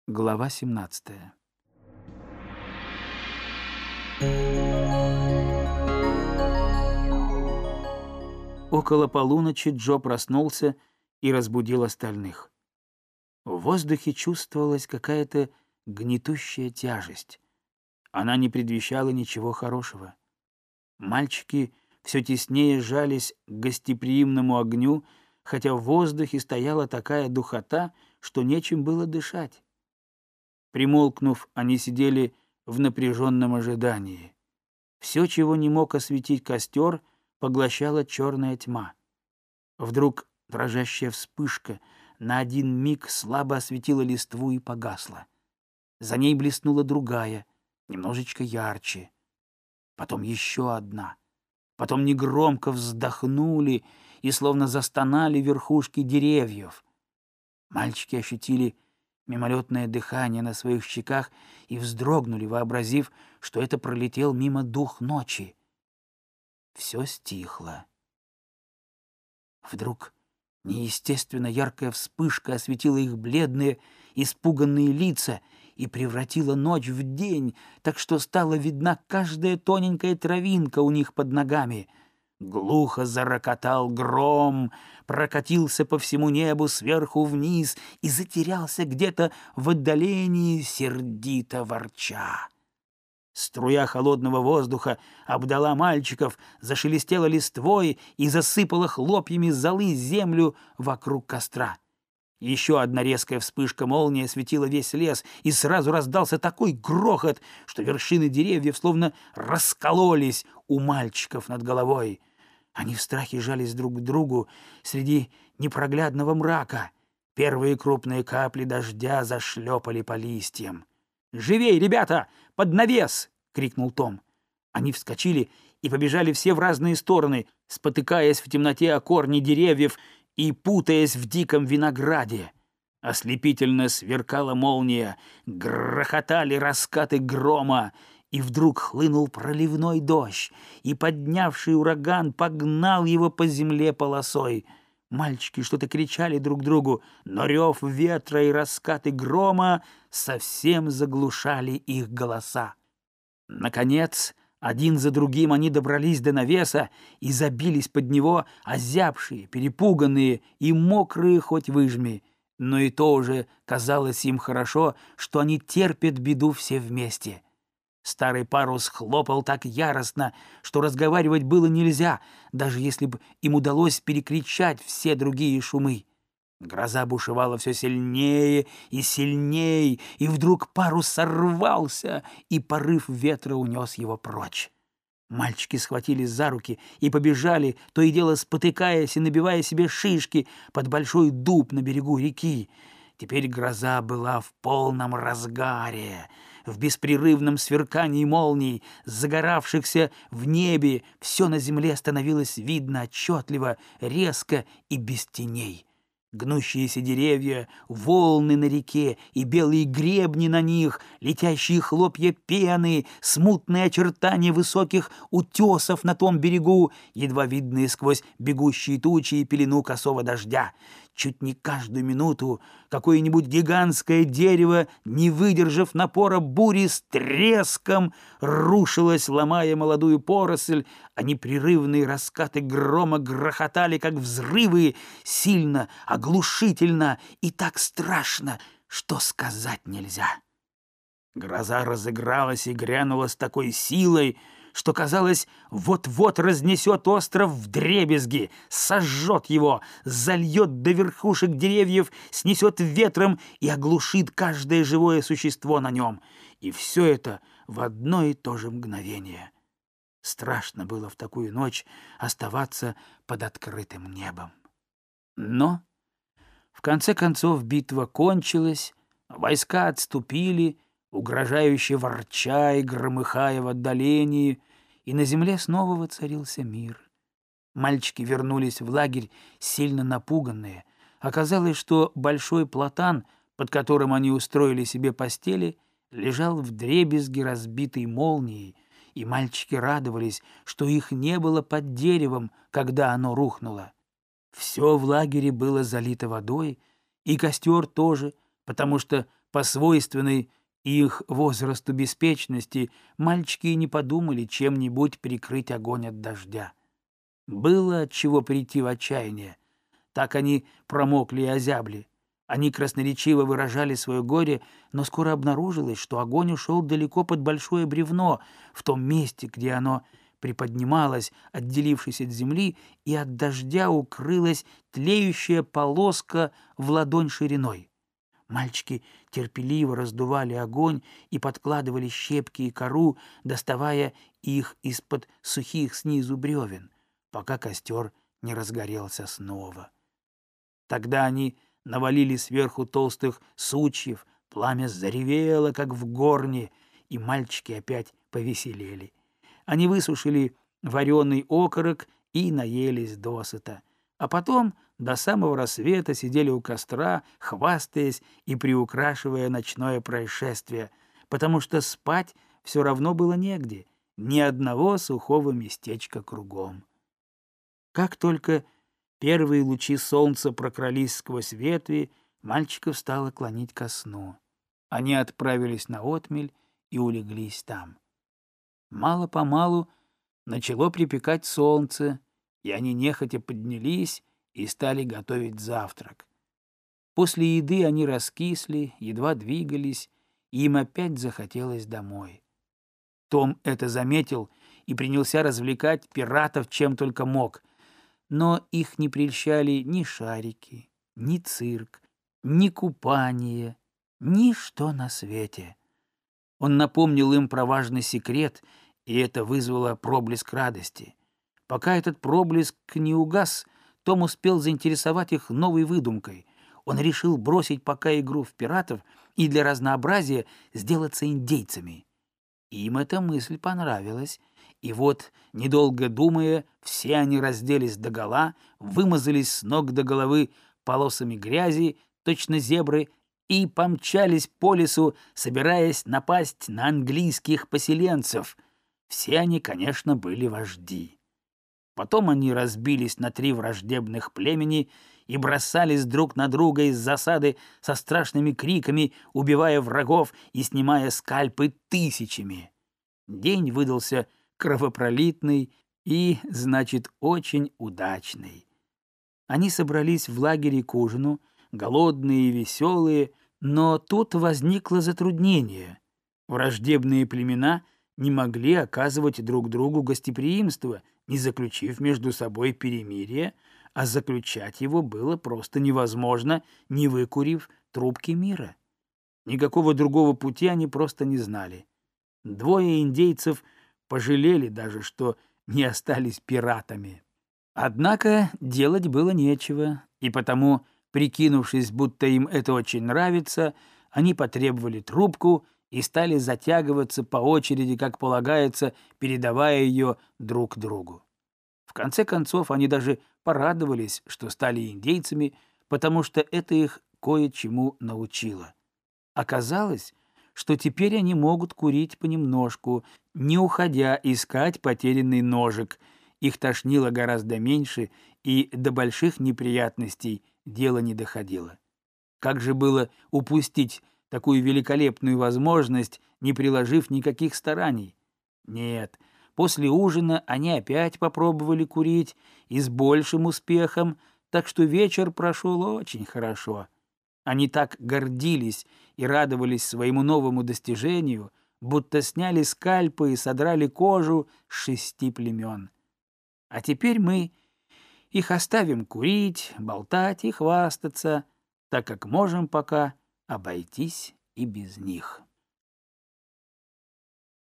Глава 17. Около полуночи Джо проснулся и разбудил остальных. В воздухе чувствовалась какая-то гнетущая тяжесть. Она не предвещала ничего хорошего. Мальчики все теснее жались к гостеприимному огню, хотя в воздухе стояла такая духота, что нечем было дышать. Примолкнув, они сидели в напряженном ожидании. Все, чего не мог осветить костер, поглощала черная тьма. Вдруг дрожащая вспышка на один миг слабо осветила листву и погасла. За ней блеснула другая, немножечко ярче. Потом еще одна. Потом негромко вздохнули и словно застонали верхушки деревьев. Мальчики ощутили мимолетное дыхание на своих щеках и вздрогнули, вообразив, что это пролетел мимо дух ночи. Все стихло. Вдруг неестественно яркая вспышка осветила их бледные, испуганные лица и превратила ночь в день, так что стала видна каждая тоненькая травинка у них под ногами. Глухо зарокотал гром, прокатился по всему небу сверху вниз и затерялся где-то в отдалении, сердито ворча. Струя холодного воздуха обдала мальчиков, зашелестела листвой и засыпала хлопьями золы землю вокруг костра. Еще одна резкая вспышка молнии осветила весь лес, и сразу раздался такой грохот, что вершины деревьев словно раскололись у мальчиков над головой. Они в страхе жались друг к другу среди непроглядного мрака. Первые крупные капли дождя зашлепали по листьям. «Живей, ребята! Под навес!» — крикнул Том. Они вскочили и побежали все в разные стороны, спотыкаясь в темноте о корни деревьев и путаясь в диком винограде. Ослепительно сверкала молния, грохотали раскаты грома, и вдруг хлынул проливной дождь, и поднявший ураган погнал его по земле полосой. Мальчики что-то кричали друг другу, но рев ветра и раскаты грома совсем заглушали их голоса. Наконец, один за другим они добрались до навеса и забились под него, озябшие, перепуганные и мокрые хоть выжми. Но и то уже казалось им хорошо, что они терпят беду все вместе. Старый парус хлопал так яростно, что разговаривать было нельзя, даже если бы им удалось перекричать все другие шумы. Гроза бушевала все сильнее и сильнее, и вдруг парус сорвался, и порыв ветра унес его прочь. Мальчики схватились за руки и побежали, то и дело спотыкаясь и набивая себе шишки под большой дуб на берегу реки. Теперь гроза была в полном разгаре. В беспрерывном сверкании молний, загоравшихся в небе, все на земле становилось видно отчетливо, резко и без теней. Гнущиеся деревья, волны на реке и белые гребни на них, летящие хлопья пены, смутные очертания высоких утесов на том берегу, едва видные сквозь бегущие тучи и пелену косого дождя. Чуть не каждую минуту какое-нибудь гигантское дерево, не выдержав напора бури, с треском рушилось, ломая молодую поросль, а непрерывные раскаты грома грохотали, как взрывы, сильно, оглушительно и так страшно, что сказать нельзя. Гроза разыгралась и грянула с такой силой, что, казалось, вот-вот разнесет остров вдребезги, сожжет его, зальет до верхушек деревьев, снесет ветром и оглушит каждое живое существо на нем. И все это в одно и то же мгновение. Страшно было в такую ночь оставаться под открытым небом. Но, в конце концов, битва кончилась, войска отступили, угрожающе ворча и громыхая в отдалении, и на земле снова воцарился мир. Мальчики вернулись в лагерь сильно напуганные. Оказалось, что большой платан, под которым они устроили себе постели, лежал вдребезги разбитый молнией, и мальчики радовались, что их не было под деревом, когда оно рухнуло. Все в лагере было залито водой, и костер тоже, потому что по свойственной их возрасту беспечности мальчики и не подумали чем-нибудь прикрыть огонь от дождя. Было от чего прийти в отчаяние. Так они промокли и озябли. Они красноречиво выражали свое горе, но скоро обнаружилось, что огонь ушел далеко под большое бревно, в том месте, где оно приподнималось, отделившись от земли, и от дождя укрылась тлеющая полоска в ладонь шириной. Мальчики терпеливо раздували огонь и подкладывали щепки и кору, доставая их из-под сухих снизу бревен, пока костер не разгорелся снова. Тогда они навалили сверху толстых сучьев, пламя заревело, как в горне, и мальчики опять повеселели. Они высушили вареный окорок и наелись досыта, а потом до самого рассвета сидели у костра, хвастаясь и приукрашивая ночное происшествие, потому что спать все равно было негде, ни одного сухого местечка кругом. Как только первые лучи солнца прокрались сквозь ветви, мальчиков стало клонить ко сну. Они отправились на отмель и улеглись там. Мало-помалу начало припекать солнце, и они нехотя поднялись и стали готовить завтрак. После еды они раскисли, едва двигались, и им опять захотелось домой. Том это заметил и принялся развлекать пиратов чем только мог, но их не прельщали ни шарики, ни цирк, ни купание, ничто на свете. Он напомнил им про важный секрет, и это вызвало проблеск радости. Пока этот проблеск не угас, Том успел заинтересовать их новой выдумкой. Он решил бросить пока игру в пиратов и для разнообразия сделаться индейцами. Им эта мысль понравилась, и вот, недолго думая, все они разделись догола, вымазались с ног до головы полосами грязи, точно зебры, и помчались по лесу, собираясь напасть на английских поселенцев. Все они, конечно, были вожди. Потом они разбились на 3 враждебных племени и бросались друг на друга из засады со страшными криками, убивая врагов и снимая скальпы тысячами. День выдался кровопролитный и, значит, очень удачный. Они собрались в лагере к ужину, голодные и веселые, но тут возникло затруднение. Враждебные племена не могли оказывать друг другу гостеприимство, не заключив между собой перемирие, а заключать его было просто невозможно, не выкурив трубки мира. Никакого другого пути они просто не знали. 2 индейцев пожалели даже, что не остались пиратами. Однако делать было нечего, и потому, прикинувшись, будто им это очень нравится, они потребовали трубку и стали затягиваться по очереди, как полагается, передавая ее друг другу. В конце концов, они даже порадовались, что стали индейцами, потому что это их кое-чему научило. Оказалось, что теперь они могут курить понемножку, не уходя искать потерянный ножик. Их тошнило гораздо меньше, и до больших неприятностей дело не доходило. Как же было упустить такую великолепную возможность, не приложив никаких стараний? Нет, после ужина они опять попробовали курить, и с большим успехом, так что вечер прошел очень хорошо. Они так гордились и радовались своему новому достижению, будто сняли скальпы и содрали кожу с 6 племен. А теперь мы их оставим курить, болтать и хвастаться, так как можем пока обойтись и без них.